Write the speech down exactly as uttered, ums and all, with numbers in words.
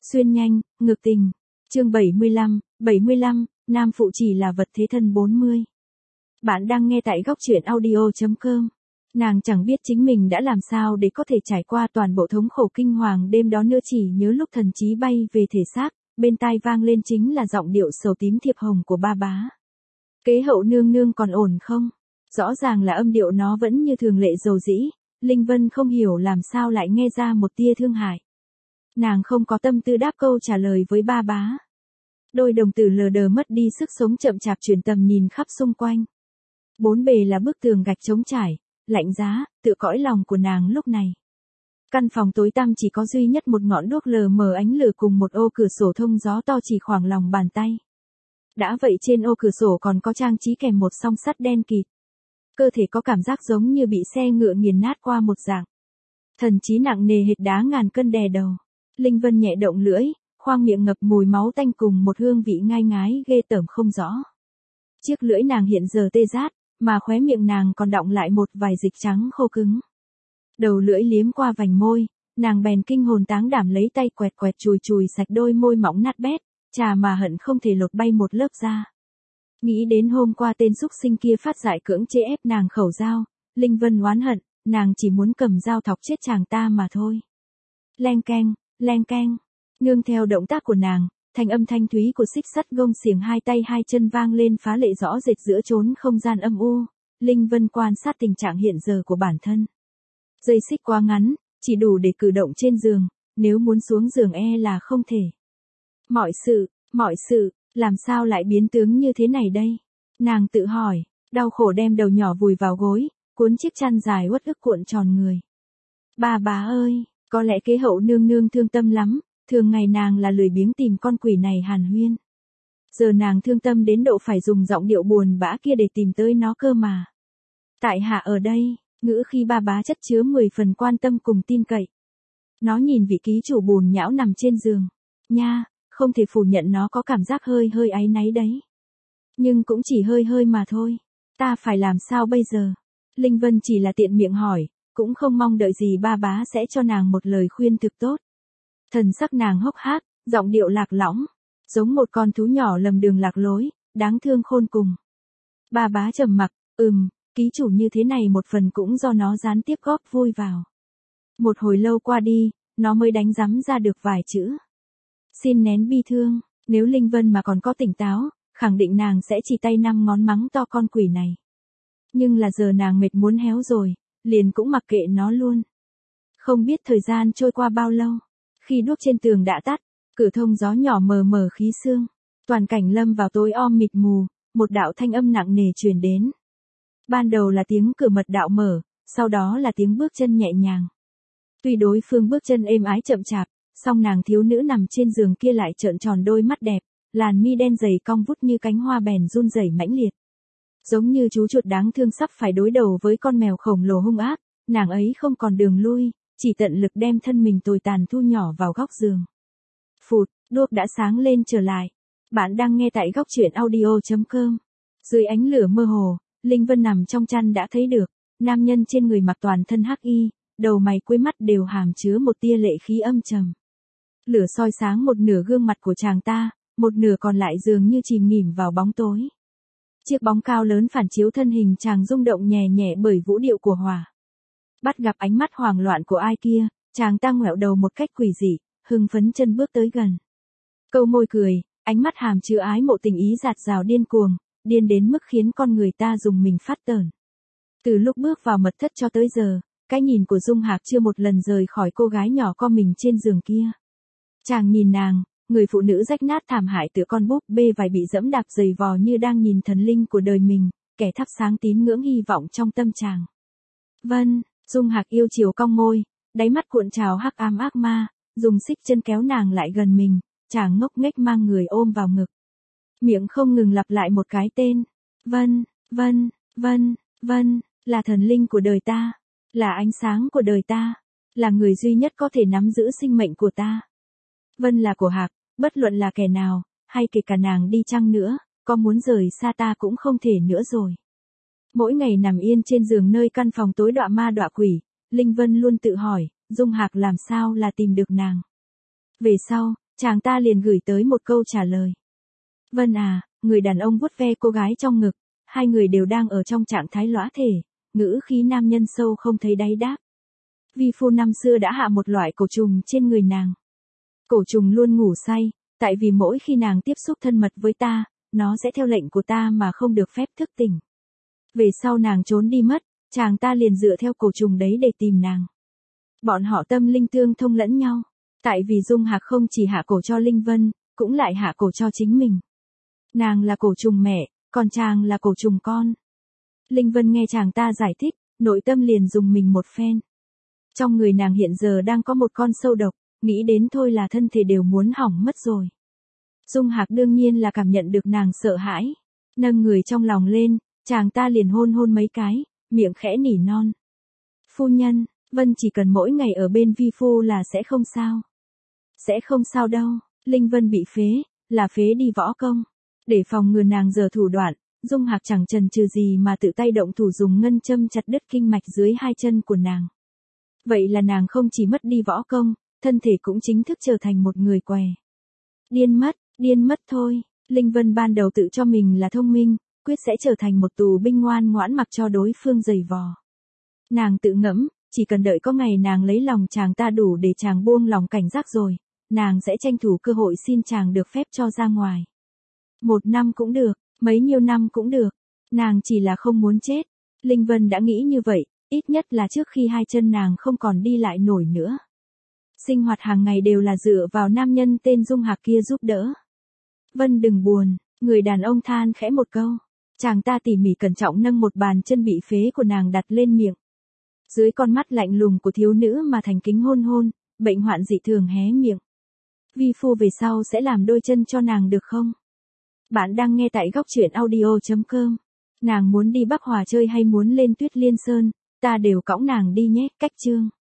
Xuyên nhanh, ngược tình. Chương bảy mươi lăm, bảy mươi lăm, nam phụ chỉ là vật thế thân bốn mươi. Bạn đang nghe tại góc truyện audio chấm com. Nàng chẳng biết chính mình đã làm sao để có thể trải qua toàn bộ thống khổ kinh hoàng đêm đó nữa, chỉ nhớ lúc thần trí bay về thể xác, bên tai vang lên chính là giọng điệu sầu tím thiệp hồng của ba bá. Kế hậu nương nương còn ổn không? Rõ ràng là âm điệu nó vẫn như thường lệ dầu dĩ, Linh Vân không hiểu làm sao lại nghe ra một tia thương hại. Nàng không có tâm tư đáp câu trả lời với ba bá. Đôi đồng tử lờ đờ mất đi sức sống, chậm chạp chuyển tầm nhìn khắp xung quanh. Bốn bề là bức tường gạch trống trải, lạnh giá, tựa cõi lòng của nàng lúc này. Căn phòng tối tăm chỉ có duy nhất một ngọn đuốc lờ mờ ánh lửa cùng một ô cửa sổ thông gió to chỉ khoảng lòng bàn tay. Đã vậy trên ô cửa sổ còn có trang trí kèm một song sắt đen kịt. Cơ thể có cảm giác giống như bị xe ngựa nghiền nát qua một dạng. Thần trí nặng nề hệt đá ngàn cân đè đầu. Linh Vân nhẹ động lưỡi, khoang miệng ngập mùi máu tanh cùng một hương vị ngai ngái ghê tởm không rõ. Chiếc lưỡi nàng hiện giờ tê rát, mà khóe miệng nàng còn đọng lại một vài dịch trắng khô cứng. Đầu lưỡi liếm qua vành môi, nàng bèn kinh hồn táng đảm lấy tay quẹt quẹt chùi chùi sạch đôi môi mỏng nát bét, chà mà hận không thể lột bay một lớp da. Nghĩ đến hôm qua tên xúc sinh kia phát dại cưỡng chế ép nàng khẩu dao, Linh Vân oán hận, nàng chỉ muốn cầm dao thọc chết chàng ta mà thôi. Leng keng, leng keng, nương theo động tác của nàng, thanh âm thanh thúy của xích sắt gông xiềng hai tay hai chân vang lên phá lệ rõ rệt giữa chốn không gian âm u. Linh Vân quan sát tình trạng hiện giờ của bản thân. Dây xích quá ngắn, chỉ đủ để cử động trên giường, nếu muốn xuống giường e là không thể. Mọi sự, mọi sự, làm sao lại biến tướng như thế này đây? Nàng tự hỏi, đau khổ đem đầu nhỏ vùi vào gối, cuốn chiếc chăn dài uất ức cuộn tròn người. Bà bá ơi, có lẽ kế hậu nương nương thương tâm lắm, thường ngày nàng là lười biếng tìm con quỷ này hàn huyên. Giờ nàng thương tâm đến độ phải dùng giọng điệu buồn bã kia để tìm tới nó cơ mà. Tại hạ ở đây, ngữ khi ba bá chất chứa mười phần quan tâm cùng tin cậy. Nó nhìn vị ký chủ bùn nhão nằm trên giường. Nha, không thể phủ nhận nó có cảm giác hơi hơi áy náy đấy. Nhưng cũng chỉ hơi hơi mà thôi. Ta phải làm sao bây giờ? Linh Vân chỉ là tiện miệng hỏi, cũng không mong đợi gì ba bá sẽ cho nàng một lời khuyên thực tốt. Thần sắc nàng hốc hác, giọng điệu lạc lõng, giống một con thú nhỏ lầm đường lạc lối, đáng thương khôn cùng. Ba bá trầm mặc, ừm, ký chủ như thế này một phần cũng do nó gián tiếp góp vui vào. Một hồi lâu qua đi, nó mới đánh rắm ra được vài chữ. Xin nén bi thương, nếu Linh Vân mà còn có tỉnh táo, khẳng định nàng sẽ chỉ tay năm ngón mắng to con quỷ này. Nhưng là giờ nàng mệt muốn héo rồi, liền cũng mặc kệ nó luôn. Không biết thời gian trôi qua bao lâu, khi đuốc trên tường đã tắt, cửa thông gió nhỏ mờ mờ khí sương, toàn cảnh lâm vào tối om mịt mù, một đạo thanh âm nặng nề truyền đến. Ban đầu là tiếng cửa mật đạo mở, sau đó là tiếng bước chân nhẹ nhàng. Tuy đối phương bước chân êm ái chậm chạp, song nàng thiếu nữ nằm trên giường kia lại trợn tròn đôi mắt đẹp, làn mi đen dày cong vút như cánh hoa bèn run rẩy mãnh liệt. Giống như chú chuột đáng thương sắp phải đối đầu với con mèo khổng lồ hung ác, nàng ấy không còn đường lui, chỉ tận lực đem thân mình tồi tàn thu nhỏ vào góc giường. Phụt, đuốc đã sáng lên trở lại. Bạn đang nghe tại góc truyện audio chấm com. Dưới ánh lửa mơ hồ, Linh Vân nằm trong chăn đã thấy được, nam nhân trên người mặc toàn thân hắc y, đầu mày cuối mắt đều hàm chứa một tia lệ khí âm trầm. Lửa soi sáng một nửa gương mặt của chàng ta, một nửa còn lại dường như chìm nghỉm vào bóng tối. Chiếc bóng cao lớn phản chiếu thân hình chàng rung động nhẹ nhẹ bởi vũ điệu của hỏa. Bắt gặp ánh mắt hoảng loạn của ai kia, chàng ta ngoẹo đầu một cách quỷ dị, hưng phấn chân bước tới gần. Câu môi cười, ánh mắt hàm chứa ái mộ tình ý dạt dào điên cuồng, điên đến mức khiến con người ta dùng mình phát tởn. Từ lúc bước vào mật thất cho tới giờ, cái nhìn của Dung Hạc chưa một lần rời khỏi cô gái nhỏ co mình trên giường kia. Chàng nhìn nàng, người phụ nữ rách nát thảm hại tựa con búp bê vải bị dẫm đạp dày vò như đang nhìn thần linh của đời mình, kẻ thắp sáng tín ngưỡng hy vọng trong tâm chàng. Vân, Dung Hạc yêu chiều cong môi, đáy mắt cuộn trào hắc ám ác ma, dùng xích chân kéo nàng lại gần mình, chàng ngốc nghếch mang người ôm vào ngực. Miệng không ngừng lặp lại một cái tên. Vân, Vân, Vân, Vân, là thần linh của đời ta, là ánh sáng của đời ta, là người duy nhất có thể nắm giữ sinh mệnh của ta. Vân là của Hạc, bất luận là kẻ nào, hay kể cả nàng đi chăng nữa, có muốn rời xa ta cũng không thể nữa rồi. Mỗi ngày nằm yên trên giường nơi căn phòng tối đọa ma đọa quỷ, Linh Vân luôn tự hỏi, Dung Hạc làm sao là tìm được nàng. Về sau, chàng ta liền gửi tới một câu trả lời. Vân à, người đàn ông vuốt ve cô gái trong ngực, hai người đều đang ở trong trạng thái lõa thể, ngữ khí nam nhân sâu không thấy đáy đáp. Vi phu năm xưa đã hạ một loại cổ trùng trên người nàng. Cổ trùng luôn ngủ say, tại vì mỗi khi nàng tiếp xúc thân mật với ta, nó sẽ theo lệnh của ta mà không được phép thức tỉnh. Về sau nàng trốn đi mất, chàng ta liền dựa theo cổ trùng đấy để tìm nàng. Bọn họ tâm linh tương thông lẫn nhau, tại vì Dung Hạc không chỉ hạ cổ cho Linh Vân, cũng lại hạ cổ cho chính mình. Nàng là cổ trùng mẹ, còn chàng là cổ trùng con. Linh Vân nghe chàng ta giải thích, nội tâm liền dùng mình một phen. Trong người nàng hiện giờ đang có một con sâu độc, nghĩ đến thôi là thân thể đều muốn hỏng mất rồi. Dung Hạc đương nhiên là cảm nhận được nàng sợ hãi. Nâng người trong lòng lên, chàng ta liền hôn hôn mấy cái, miệng khẽ nỉ non. Phu nhân, Vân chỉ cần mỗi ngày ở bên vi phu là sẽ không sao. Sẽ không sao đâu, Linh Vân bị phế, là phế đi võ công. Để phòng ngừa nàng giở thủ đoạn, Dung Hạc chẳng chần chừ gì mà tự tay động thủ dùng ngân châm chặt đứt kinh mạch dưới hai chân của nàng. Vậy là nàng không chỉ mất đi võ công, thân thể cũng chính thức trở thành một người què. Điên mất, điên mất thôi, Linh Vân ban đầu tự cho mình là thông minh, quyết sẽ trở thành một tù binh ngoan ngoãn mặc cho đối phương giày vò. Nàng tự ngẫm, chỉ cần đợi có ngày nàng lấy lòng chàng ta đủ để chàng buông lòng cảnh giác rồi, nàng sẽ tranh thủ cơ hội xin chàng được phép cho ra ngoài. Một năm cũng được, mấy nhiêu năm cũng được, nàng chỉ là không muốn chết. Linh Vân đã nghĩ như vậy, ít nhất là trước khi hai chân nàng không còn đi lại nổi nữa. Sinh hoạt hàng ngày đều là dựa vào nam nhân tên Dung Hạc kia giúp đỡ. Vân đừng buồn, người đàn ông than khẽ một câu. Chàng ta tỉ mỉ cẩn trọng nâng một bàn chân bị phế của nàng đặt lên miệng. Dưới con mắt lạnh lùng của thiếu nữ mà thành kính hôn hôn, bệnh hoạn dị thường hé miệng. Vi phu về sau sẽ làm đôi chân cho nàng được không? Bạn đang nghe tại góc truyện audio chấm com. Nàng muốn đi Bắc Hòa chơi hay muốn lên Tuyết Liên Sơn, ta đều cõng nàng đi nhé, cách chương.